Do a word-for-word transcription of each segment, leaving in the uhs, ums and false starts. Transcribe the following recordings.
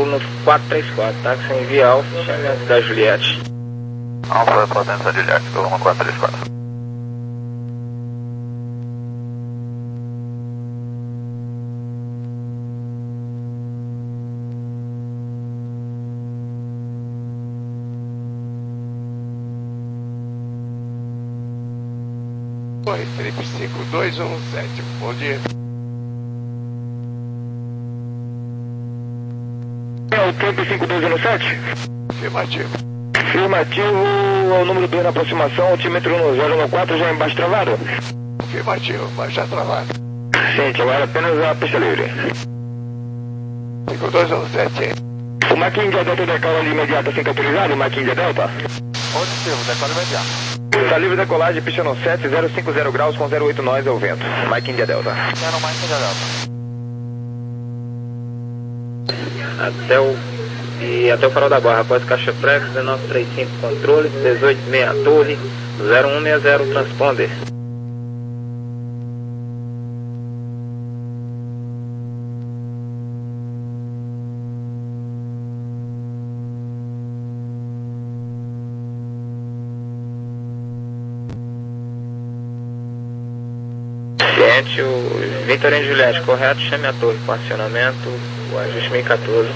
no quatro três quatro, táxi em Via Alfa, chame da Juliette. Alfa, potência Juliette, volume quatro três quatro. Oi, Felipe cinco dois um sete, bom dia. É o tempo cinco dois um sete? Afirmativo. Afirmativo, é o número dois na aproximação, altímetro no zero um quatro, já embaixo travado? Afirmativo, baixa travado. Gente, agora apenas a pista livre. cinco dois um sete. O Mach India Delta decola ali imediata sem autorizado, o Mach India Delta? Positivo, decola imediato. Está livre decolagem, pista no sete, zero cinco zero graus com zero oito nós é o vento. Mach India Delta. Quero mais India Delta. Até o, e até o farol da Barra, após caixa frex, dezenove trinta e cinco controle, dezoito sessenta torre, zero um sessenta transponder. Gente, o Vitorino Juliette, correto, chame a torre com acionamento, o ajuste mil e quatorze.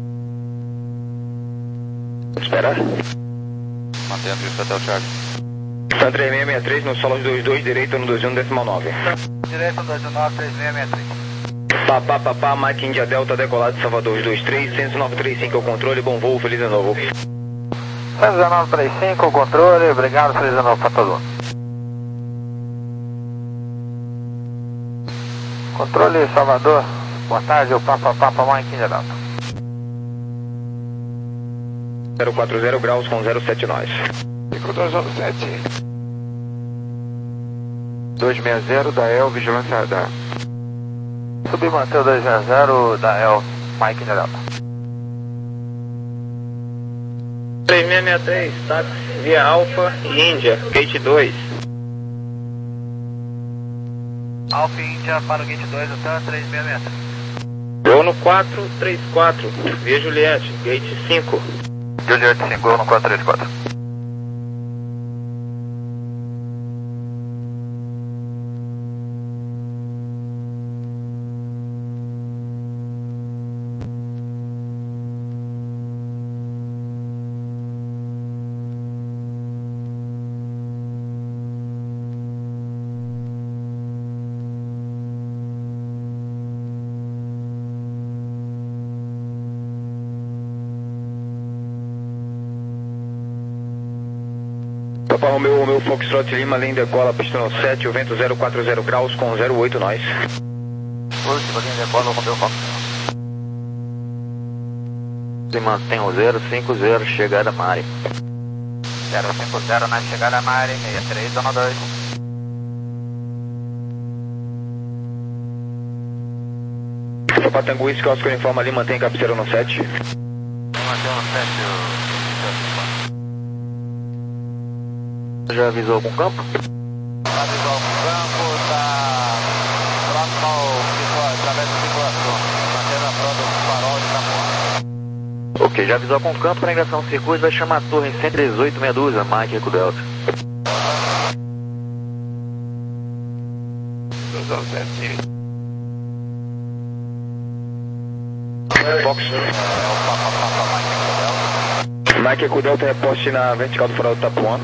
Esperar. Mantém a pista até o Charlie. São três seis seis três no solo dois dois, direito no dois um decimal nove. Direito dois nove três seis seis três. Papá, papá, Mach India Delta, decolado de Salvador dois três, cento e nove trinta e cinco, o controle, bom voo, feliz ano novo. cento e nove trinta e cinco, controle, obrigado, feliz ano novo para todo mundo. Controle Salvador, boa tarde, o Papa Papa Mike India Delta. zero quatro zero graus com zero sete nós. cinco dois um sete. dois seis zero da E L, vigilância radar. Subir manteu dois seis zero da E L, Mike India Delta. três seis seis três, táxi Via Alfa e Índia, gate dois. Alfa India para o gate dois, até três seis seis três. Vou no quatro três quatro, Via Juliette, gate cinco. Juliette cinco, no quatro três quatro. Papa Romeo, Romeo Foxtrot Lima, linha decola, pista no sete, o vento zero quatro zero graus com zero oito nós. Última linha decola, Romeo Fox. Se mantém o zero cinco zero, chegada Mari. zero cinco zero na chegada Mari, sessenta e três, zona dois. Papa Tango Whisky, Oscar informa ali, mantém cabeceira no sete. Mantém no sete, o... Já avisou algum campo? Já avisou algum campo, está próximo ao através do circulação, mantendo a prova do farol de Itapuã. Ok, já avisou algum campo para ingressão no circuito, vai chamar a torre em cento e dezoito, meia dúzia, Mike Eco Delta. dois um sete. Fox. Mike Eco Delta é poste na vertical do farol de Itapuã.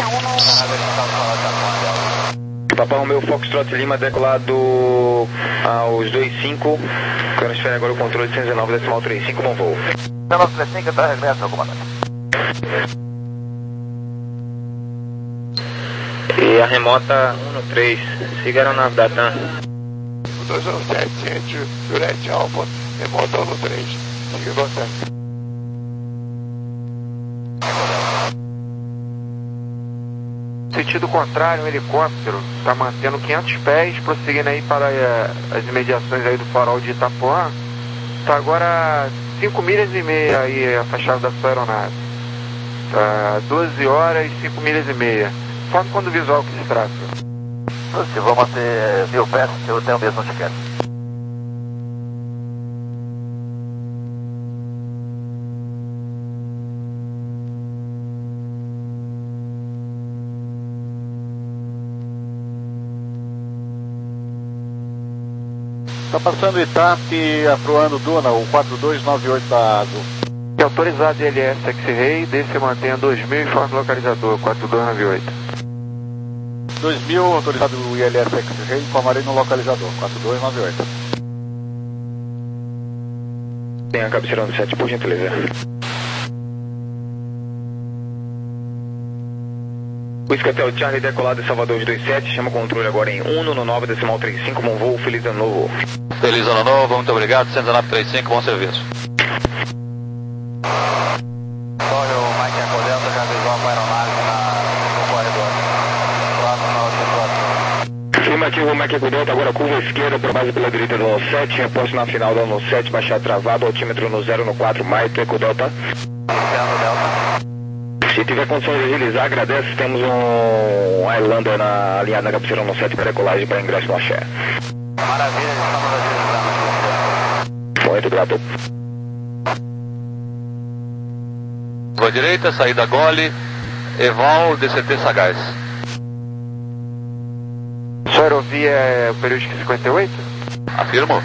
Papa Romeo Foxtrot Lima, decolado aos dois cinco. Transfere agora o controle de cento e dezenove decimal trinta e cinco, bom voo. cento e nove trinta e cinco, está regresso, meu comandante. E a remota um no três, siga a aeronave da TAM. cinco dois um sete, entre Juliette Alfa, remota um no três. Siga você. Sentido contrário, um helicóptero está mantendo quinhentos pés, prosseguindo aí para uh, as imediações aí do farol de Itapuã. Está agora cinco milhas e meia aí afastado da sua aeronave. Tá doze horas e cinco milhas e meia. Informe quando o visual que se trata. Se vou manter mil pés, eu tenho mesmo onde quero. Tá passando Itape, aproando Duna, o quatro dois nove oito da Azul. E autorizado I L S X-Ray, desce e mantenha dois mil e informe localizador, quatro dois nove oito. dois mil, autorizado o I L S X-Ray, informarei no localizador, quatro dois nove oito. Tem a cabeceira no sete, por gentileza. Whisky Hotel Charlie, decolado de Salvador dois sete, chama o controle agora em um no nove decimal trinta e cinco, bom voo, feliz ano novo. Feliz ano novo, muito obrigado, cento e dezenove trinta e cinco, bom serviço. Olha, o Mike Eco Delta já avisou a aeronave na, no corredor. Próxima situação. Afirmativo, Mike Eco Delta, agora curva esquerda para base pela direita do ano sete, reposto na final do ano sete, baixar travado, altímetro no zero no quatro, Mike Eco Delta. Iniciando Delta. Se tiver condições de deslizar, agradece, temos um Highlander na alinhada na cabeceira no sete para decolagem para ingresso no axé. Maravilha, estamos deslizando. Muito grato. Rua direita, saída Gole, Eval, D C T Sagaz. Sua aerovia é o período cinquenta e oito? Afirmo.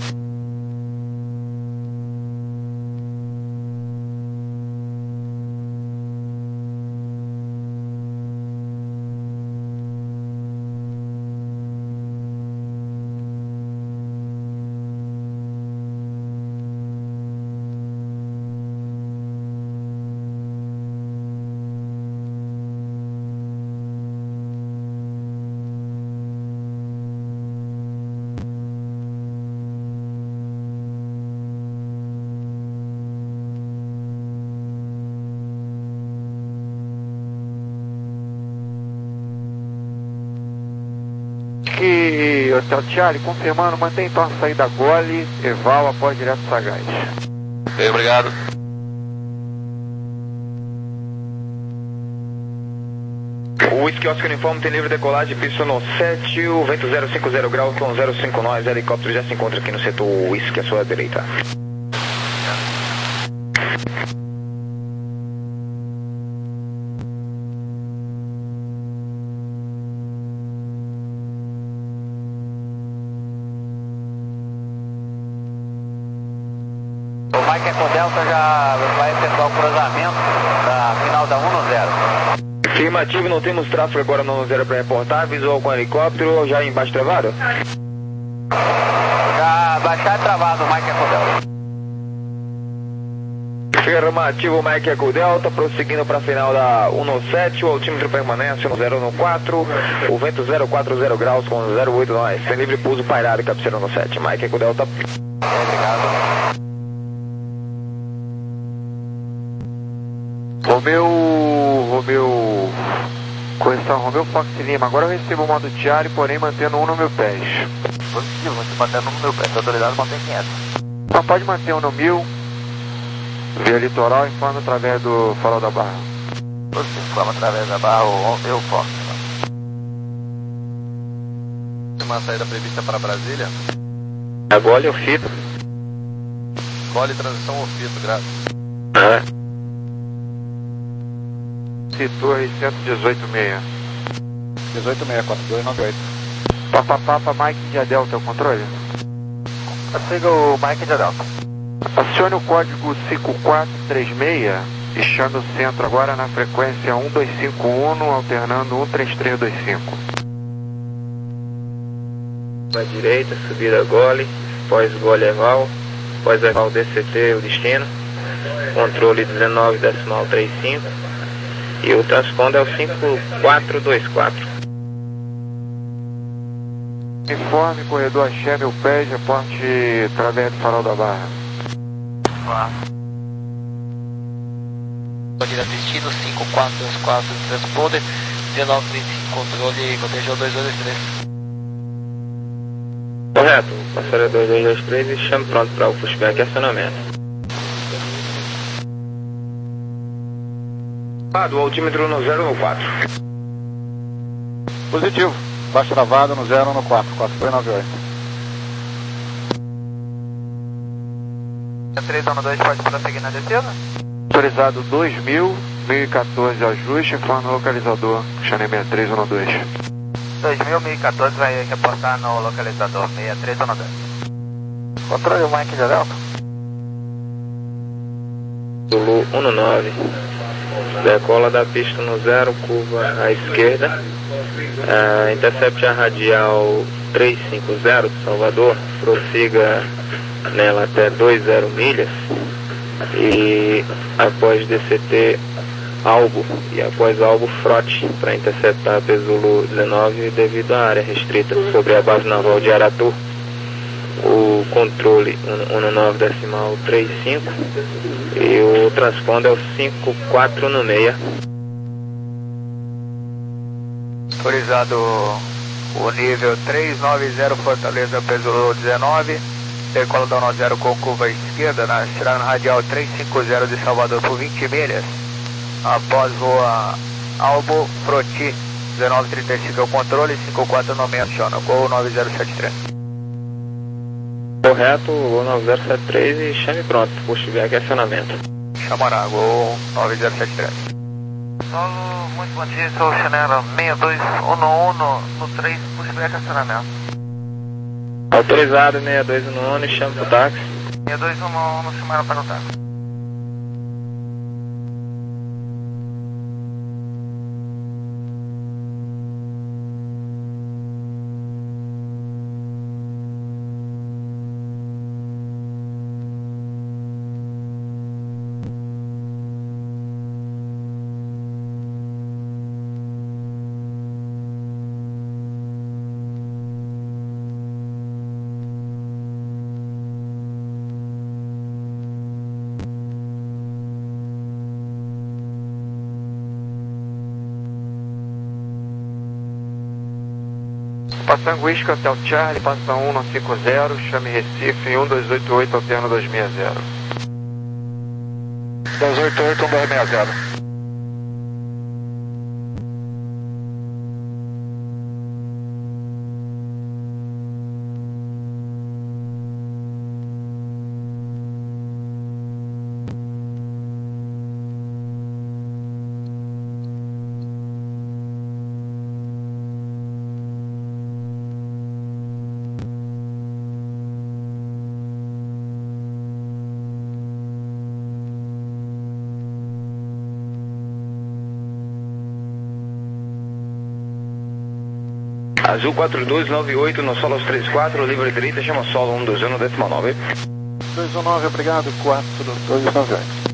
Que Hotel Charlie, confirmando, mantém então a saída Gole, Eval, após direto Sagaz. Ok, obrigado. O Whisky Oscar Uniforme tem livre decolagem, pista no sete, o vento zero cinco zero graus com zero cinco nós, helicóptero já se encontra aqui no setor Whisky à sua direita. O Mike Eco Delta já vai efetuar o cruzamento da final da um no zero. Afirmativo, não temos tráfego agora no zero para reportar, visual com helicóptero, já embaixo travado? Já baixar travado o Mike Eco Delta. Afirmativo, Mike Eco Delta, prosseguindo para a final da um no sete, o altímetro permanece no zero no quatro, o vento zero quatro zero graus com zero oito nós, sem livre pouso pairado e cabeceira no sete, Mike Eco Delta. Obrigado. Romeu, Romeu, correção, Romeu Fox Lima, agora eu recebo o modo Charlie, porém mantendo um no meu pés. Positivo, você mantendo um no meu pé, está autorizado, mantém quinhentos. Então pode manter um no mil, via litoral, informa através do farol da barra. Positivo, forma através da barra, o Romeu Fox. Uma saída prevista para Brasília. Agora eu fito. Gole, transição ou fito, graças. Ah. Setor cento e dezoito seis. dezoito seis, quatro dois nove oito. Papa Papa, Mike de Delta, é o controle? Siga o Mike de Delta. Acione o código cinco quatro três seis e chame o centro agora na frequência um dois cinco um, alternando um três três dois cinco. Para a direita, subida Gole, pós-Gole Eval, pós-Eval D C T, o destino, controle dezenove decimal trinta e cinco. E o transponder é o cinco quatro dois quatro. Informe, corredor Axé, meu pé, reporte através do farol da barra. Direto destino cinco quatro dois quatro, transponder dezenove trinta e cinco, controle, cotejou dois dois dois três. Correto, passaria dois dois dois três e chame pronto para o pushback e acionamento. Do altímetro no zero no quatro. Positivo, baixo travado no zero no quatro, quatro dois nove oito. três um dois, pode prosseguir na descida? Autorizado dois mil, mil e quatorze ajuste, informe localizador, Xané sessenta e três um dois. dois mil, mil e quatorze vai reportar no localizador sessenta e três um dois. Controle Mike de Delta. Zulu um nove. Decola da pista no zero, curva à esquerda. Uh, intercept a radial trezentos e cinquenta, Salvador. Prossiga nela até vinte milhas. E após D C T Albo e após Albo Frote para interceptar a Zulu dezenove devido à área restrita sobre a base naval de Aratu. O controle um nove decimal trinta e cinco e o transponder é o cinco quatro no meia. Autorizado o nível trezentos e noventa Fortaleza Zulu dezenove, decola da um zero com curva à esquerda na estrada radial trezentos e cinquenta de Salvador por vinte milhas. Após voa Albo Froti dezenove trinta e cinco é o controle, cinco quatro no meia aciona, Gol nove zero sete três. Correto, Gol nove zero sete três e chame pronto, push back acionamento. Chamará, Gol nove zero sete três. Solo, muito bom dia, sou o Chanela seis dois um um no três, push back acionamento. Autorizado seis dois um um e chame pro táxi. seis dois um um no chamaram para o táxi. Passando Whisky Hotel Charlie, passa um não cinco zero, chame Recife um dois oito oito, alterno dois seis zero. dois oito oito, um dois seis zero. Azul quatro dois nove oito no solo três quatro, livre direita, chama solo um dois um decimal nove. dois um nove, obrigado, quatro dois nove oito.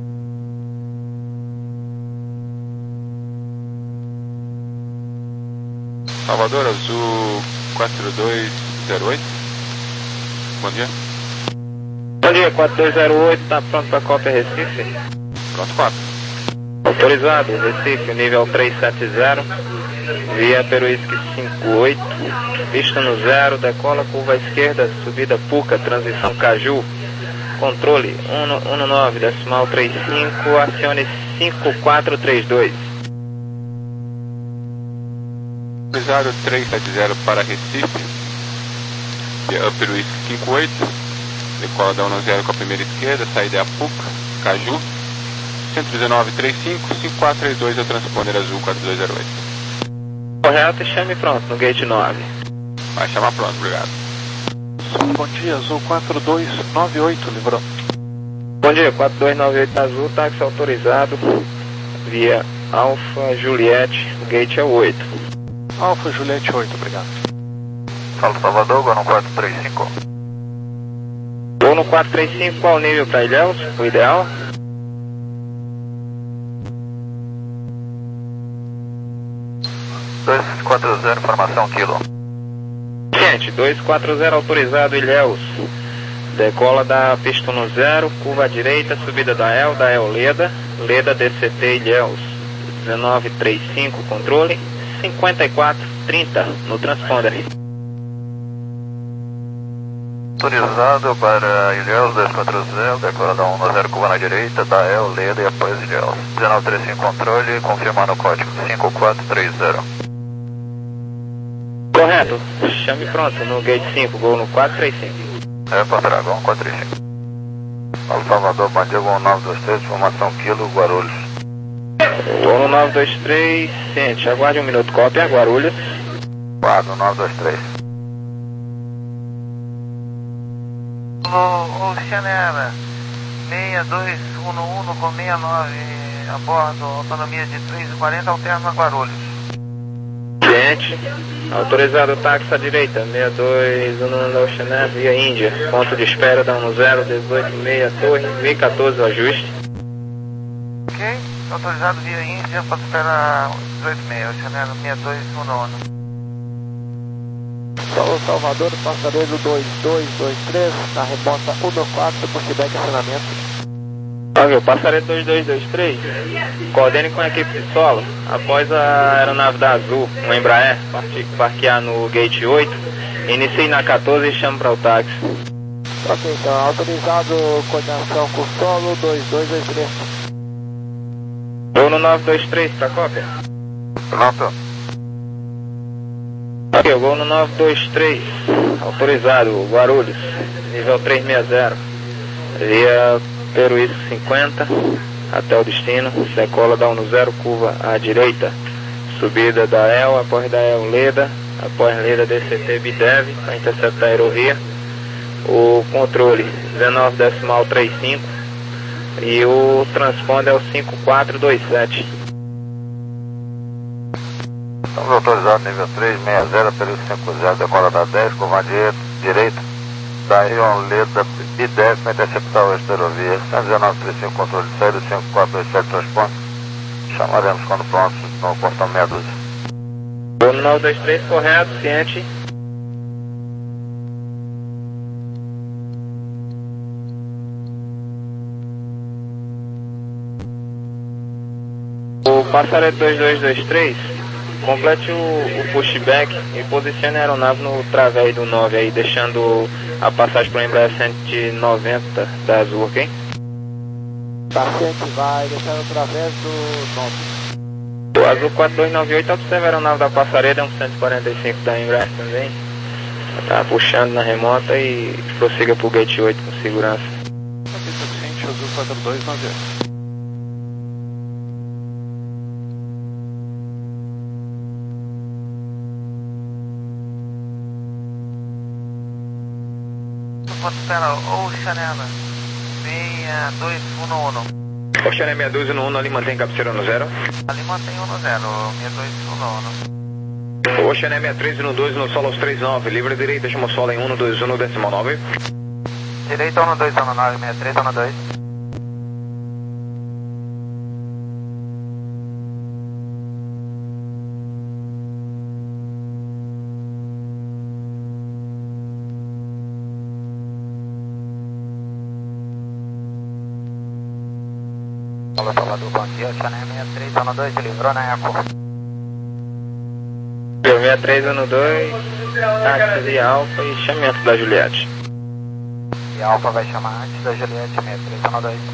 Salvador, Azul quatro dois zero oito. Bom dia. Bom dia, quatro dois zero oito, tá pronto para cópia Recife? Pronto, quatro. Autorizado, Recife, nível trezentos e setenta, via Peruísque cinquenta e oito, pista no zero, decola, curva à esquerda, subida Puca, transição Caju, controle um nove decimal trinta e cinco, acione cinco quatro três dois. Autorizado trezentos e setenta para Recife, via Peruísque cinquenta e oito, decola da um zero com a primeira esquerda, saída é a Puca, Caju, cento e dezenove trinta e cinco, cinco quatro três dois é o transponder Azul quatro dois zero oito. Correto e chame pronto no gate nove. Vai chamar pronto, obrigado. Bom dia, Azul quatro dois nove oito, livrou. Bom dia, quatro dois nove oito Azul, táxi autorizado via Alfa Juliette, o gate é o oito. Alfa Juliette oito, obrigado. Fala Salvador, Gol no quatro três cinco. Gol no quatro três cinco, qual nível para Ilhéus? O ideal? dois quatro zero, formação quilo. Gente, dois quatro zero autorizado Ilhéus. Decola da pista no zero, curva à direita, subida da El, da El Leda, Leda D C T Ilhéus. dezenove trinta e cinco, controle, cinquenta e quatro trinta no transponder. Autorizado para Ilhéus dois quatro zero, decola da um zero, curva na direita, da El, Leda e após Ilhéus. dezenove trinta e cinco, controle, confirmando o código cinco quatro três zero. Correto, chame pronto no gate cinco, Gol no quatro três cinco. É, para Gol quatro três cinco. Fala Salvador, bom dia, Gol nove dois três, formação quilo, Guarulhos. Gol no nove dois três, sente, aguarde um minuto, cópia, Guarulhos. quatro nove dois três. Ô, Chanela, seis dois um um com sessenta e nove a bordo, autonomia de três e quarenta, alterna Guarulhos. Ciente, autorizado táxi à direita, seis dois um um da Oceanet, via Índia, ponto de espera da um zero, dezoito seis, torre, mil e quatorze, o ajuste. Ok, autorizado via Índia, ponto de espera dezoito seis, Oceanet seis dois um um. Solo Salvador, passageiro dois dois dois três, na rebota um quatro, pushback acionamento. Ok, passageiro dois dois dois três, coordene com a equipe de solo, após a aeronave da Azul, um Embraer, parti- parquear no gate oito, inicie na quatorze e chame para o táxi. Ok, então, autorizado coordenação com solo dois dois dois três. Vou no nove dois três, para cópia. Pronto. Ok, eu vou no nove dois três, autorizado, Guarulhos, nível trezentos e sessenta, via Peruísco cinquenta, até o destino, decola da um zero, curva à direita, subida da E L, após da E L Leda, após Leda D C T Bidev, para interceptar a aerovia, o controle dezenove decimal trinta e cinco e o transponder é o cinco quatro dois sete. Estamos autorizados nível três seis zero, período cinco zero, decola da dez, curva direita, direita, da Ion Leda Bidev para interceptar o eixo da aerovia, cento e dezenove trinta e cinco, controle de saída, cinco quatro dois sete, transponder. Chamaremos quando pronto no portão meia dúzia. Vou no nove dois três, correto, ciente. O passageiro dois dois dois três, complete o, o pushback e posicione a aeronave no través do nove aí, deixando a passagem para o Embraer cento e noventa da Azul, ok? Paciente vai deixando através do nove. O Azul quatro dois nove oito, observa a aeronave da passareira, é um cento e quarenta e cinco da Embraer também. Tá puxando na remota e prossiga para o gate oito com segurança. Suficiente, Azul quatro dois nove oito. Ponto de espera, ô Chanela, seis dois um um. Oceanet seis dois um um, ali mantém cabeceira no zero. Ali mantém um zero, seis dois um um. Oceanet seis três um dois no solo aos trinta e nove, livre direita, chama solo em um dois um decimal nove. Direita um dois um nove, seis três um dois. Alô, Salvador, bom dia, Oceanet seis três um dois, livrou na Eco. seis três um dois, táxi via Alfa e chame antes da Juliette. E a Alfa vai chamar antes da Juliette, seis três um dois.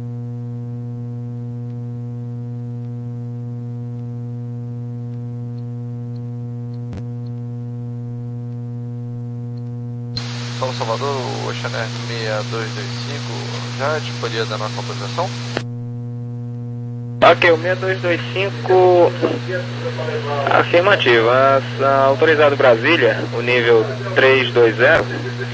Solo Salvador, o Oceanet seis dois dois cinco, já disponia da nossa autorização? Ok, o seis dois dois cinco, afirmativo, a, autorizado Brasília, o nível trezentos e vinte,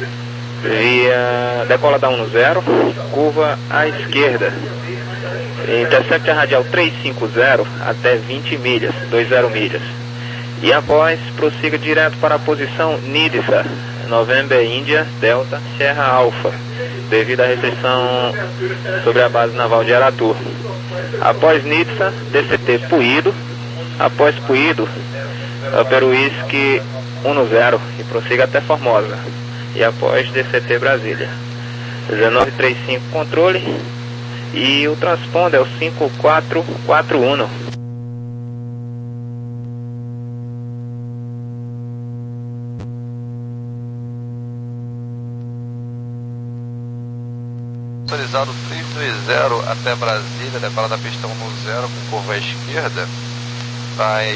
via decola da um zero, curva à esquerda, intercepta radial trezentos e cinquenta até vinte milhas, vinte milhas, e após prossiga direto para a posição Nidsa, November Índia, Delta, Sierra Alpha, devido à restrição sobre a base naval de Aratu. Após Nidsa, D C T Puído, após Puído, Peruísque um zero e prossiga até Formosa. E após D C T Brasília. dezenove trinta e cinco controle e o transponder é o cinco quatro quatro um. Autorizado trezentos e vinte até Brasília, decola da pista um zero com curva à esquerda, vai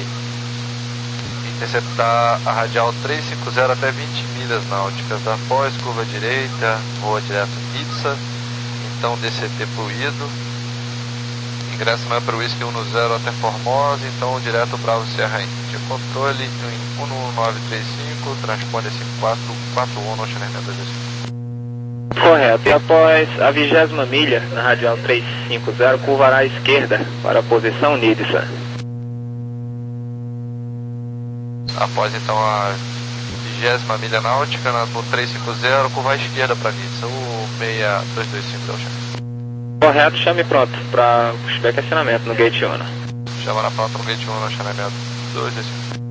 interceptar a radial trezentos e cinquenta até vinte milhas náuticas, após curva direita, voa direto Nidsa, então D C T fluido, ingresso não é para o Whisky um zero até Formosa, então direto Bravo Serra Índia, controle em um nove três cinco, transponder cinco quatro quatro um no Oceanet seis dois dois cinco. Correto. E após a vigésima milha, na radial trezentos e cinquenta, curvará à esquerda para a posição Nidsa. Após então a vigésima milha náutica, no trezentos e cinquenta, curva à esquerda para Nidsa, o seis dois dois cinco deu chame. Correto, chame pronto para pushback acionamento no Gate um. Chama na pronto no Gate um, no acionamento dois dois cinco.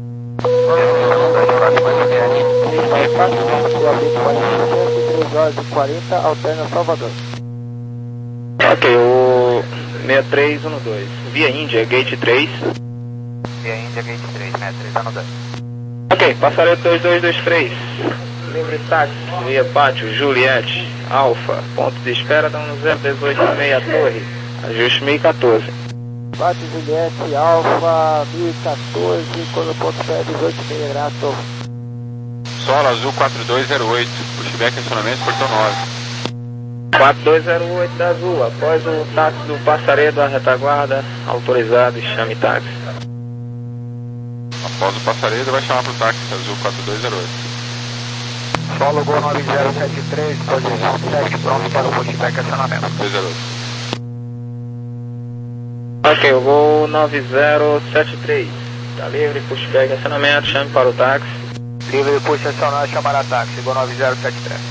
três horas e quarenta, alterna Salvador. Ok, o seis três um dois. Via Índia, Gate três. Via Índia, Gate três, seis três um dois. Ok, passaredo dois dois dois três. Livre táxi, via Pátio, Juliette, Alfa, ponto de espera da um zero dezoito seis Torre, ajuste mil e quatorze. Pátio, Juliette, Alfa, mil e quatorze, quando ponto de espera dezoito seis, grato. Solo azul quatro dois zero oito, pushback acionamento, portão nove. quatro dois zero oito da Azul, após o táxi do passaredo à retaguarda, autorizado e chame táxi. Após o passaredo vai chamar para o táxi azul quatro dois zero oito. Solo Gol nove zero sete três, posição sete, pronto para o pushback acionamento. dois zero oito. Ok, o Gol nove zero sete três, está livre, pushback acionamento, chame para o táxi. Livre push acionar, chamar a táxi, Gol nove zero sete três.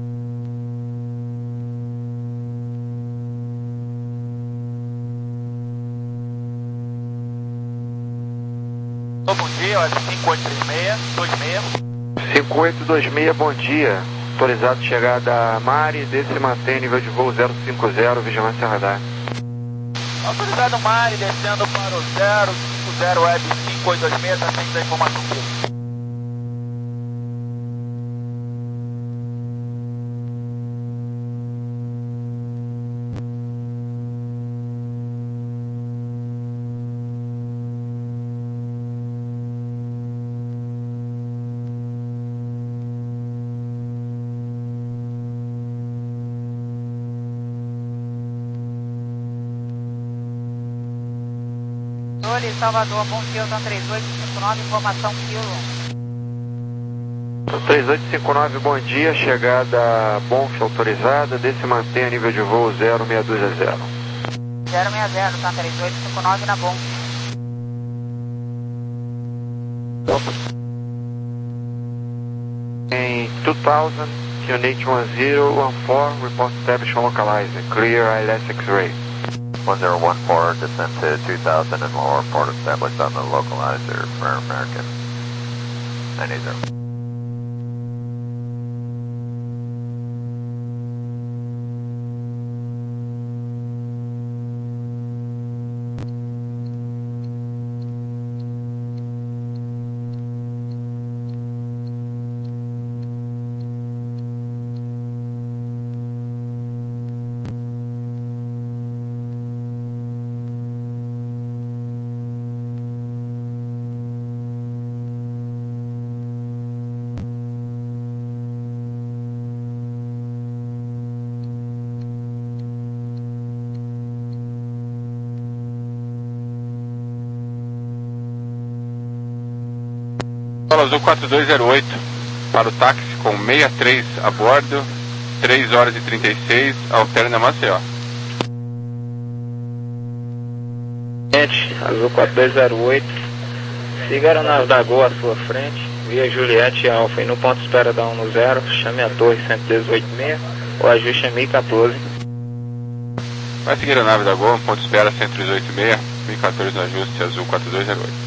Bom dia, olha, cinco oito três seis, dois seis. cinco oito dois seis, bom dia. Autorizado chegada a Mari, desce e mantém nível de voo zero cinco zero, vigilância radar. Autorizado Mari, descendo para o zero cinco zero Web cinco oito dois seis, atende a informação dele. Salvador, bom Kilton três oito cinco nove, informação Kilo. três oito cinco nove, bom dia, chegada Bonf autorizada, desce e mantém a nível de voo zero seis dois zero. zero seis zero, tá três oito cinco nove na Bonf. Em two thousand, Q N H one zero one four, report establishment localized, clear I L S X-ray. one zero one four, descent to two thousand and lower, port established on the localizer for American nine eight zero. Solo azul quatro dois zero oito, para o táxi com sessenta e três a bordo, três horas e trinta e seis, alterna Maceió. Gente, azul quatro dois zero oito, siga a aeronave da Gol à sua frente, via Juliette e Alfa, e no ponto de espera da um zero, chame a torre cento e dezoito seis, o ajuste é mil e quatorze. Vai seguir a nave da Gol, ponto de espera cento e dezoito seis, mil e quatorze no ajuste, azul quatro dois zero oito.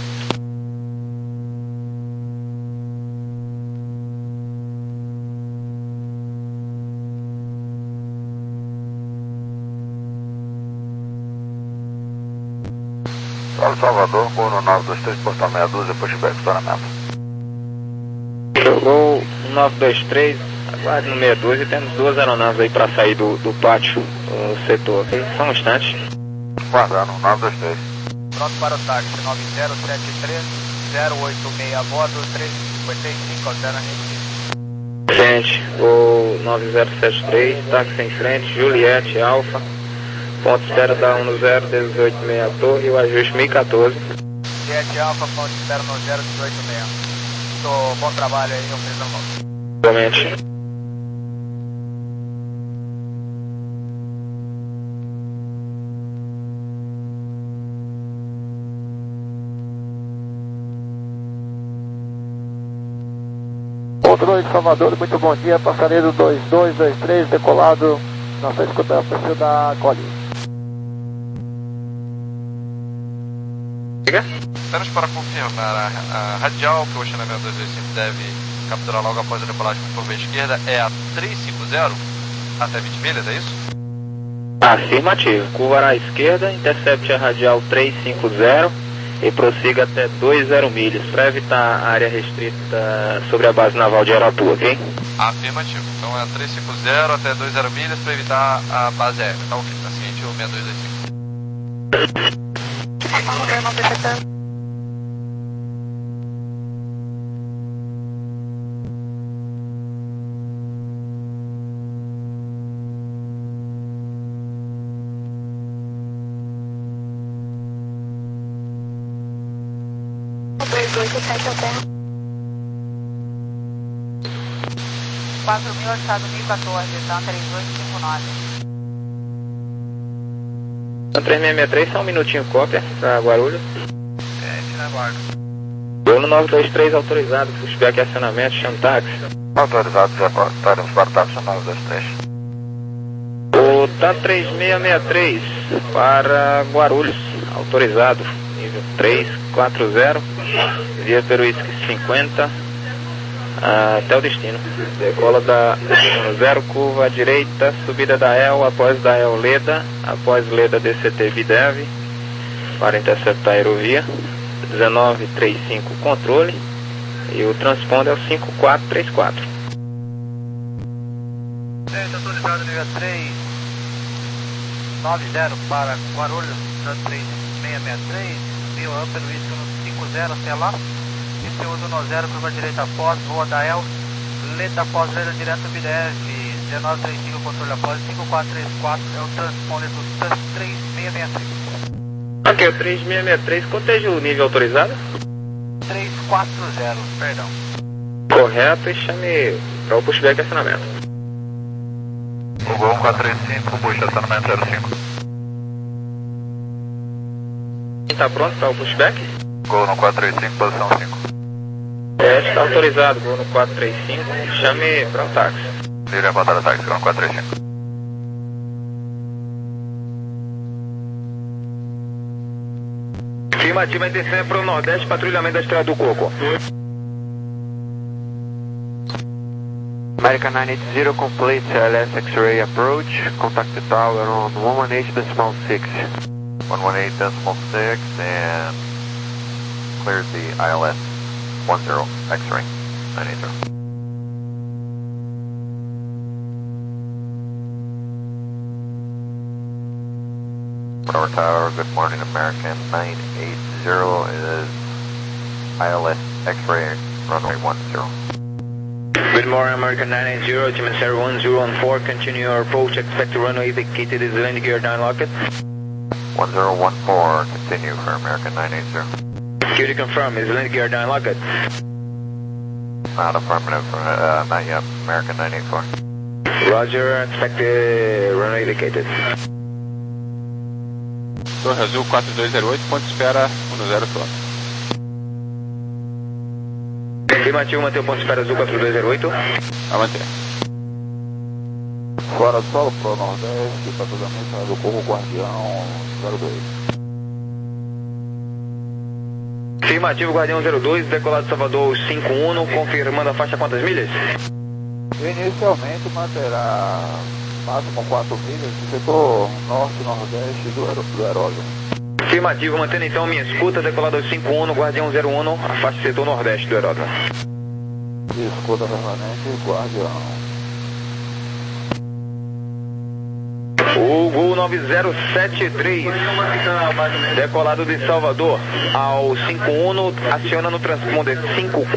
Salvador, voo no nove dois três, portal meia dúzia, pushback, estacionamento. Jogou nove dois três, aguarde no meia dúzia, temos duas aeronaves aí para sair do, do pátio, do setor, ok? Só um instante. Guardando, nove dois três. Pronto para o táxi, nove zero sete três, zero oito seis a bordo, três cinquenta e cinco, alterna Recife. Gente, voo nove zero sete três, táxi em frente, Juliette, Alfa. Ponto de espera da um zero, dezoito seis a torre, o ajuste mil e quatorze. Juliette Alfa, ponto de espera no zero dezoito seis. Tô, bom trabalho aí, eu fiz a volta. Igualmente. Controle de Salvador, muito bom dia, passageiro dois dois dois três, decolado, não sei escutar o perfil da Gole. Diga? Apenas para confirmar, a, a radial que o Ocean Avião dois dois cinco deve capturar logo após a decolagem com curva esquerda é a trezentos e cinquenta até vinte milhas, é isso? Afirmativo. Curva à esquerda, intercepte a radial trezentos e cinquenta e prossiga até duzentas milhas, para evitar a área restrita sobre a base naval de Aratu, ok? Afirmativo. Então é a trezentos e cinquenta até duzentas milhas para evitar a base aérea. Tá ok, tá ciente o seis dois dois cinco. quatro mil, estado mil e quatorze, então três oito cinco nove. Então três seis seis três, só um minutinho, cópia para Guarulhos. É, te aguardo. Gol nove dois três autorizado, pushback acionamento, chama táxi. Autorizado, já estaremos para o táxi nove dois três. O T A três seis seis três para Guarulhos, autorizado, nível três quatro zero, via Peruísque cinquenta, até o destino. Decola da destino zero, curva à direita, subida da E L, após da E L Leda, após Leda D C T Videv, para interceptar a aerovia, dezenove trinta e cinco controle, e o transponder é o cinco quatro três quatro. Gente, autorizado nível três nove zero para Guarulhos, três seis seis três, Bio Upper Whisky no cinco zero até lá, e C U do zero, curva direita após, voa da E L, Leda após, Leda direto Videv, dezenove trinta e cinco controle após, cinco quatro três quatro é o transponder do T A três seis seis três. Ok, o três seis seis três, coteja o nível autorizado? três quatro zero, perdão. Correto, e chame para o pushback acionamento. O Gol um quatro três cinco, push acionamento zero cinco. Está pronto para o pushback? Gol no quatro três cinco, posição cinco. É, está autorizado, Gol no quatro três cinco, chame para o táxi. Livre a batalha táxi, Gol no quatro três cinco. Afirmativa, intenção é para o Nordeste, patrulhamento da Estrada do Coco. American nine eighty, complete L S X-ray approach, contact the tower on one eighteen decimal six. one eighteen decimal six and cleared the I L S ten X-ray nine eighty. Tower Tower, good morning, American nine eighty is I L S X-ray runway ten. Good morning, American nine eighty, Gemini one zero one four, continue your approach, expect to runway indicated is landing gear down locket. one zero one four, continue for American nine eighty. Q to confirm, is landing gear down locket? Not affirmative, uh, not yet, American nine eighty-four. Roger, expect the runway indicated. Torre Azul quatro dois zero oito, ponto de espera um zero só. Afirmativo, manter o ponto de espera Azul quatro dois zero oito. A manter. Fora solo para o Nordeste, patrulhamento do Corvo Guardião zero dois. Afirmativo, Guardião zero dois, decolado Salvador cinco um, confirmando a faixa quantas milhas? Inicialmente manterá máximo quatro milhas no setor norte-nordeste do, aer do aeródromo. Afirmativo, mantendo então minha escuta, decolado cinco um, Guardião zero um, a faixa setor nordeste do aeródromo. Escuta permanente, Guardião. O Gol nove zero sete três, decolado de Salvador ao cinco um, aciona no transponder cinco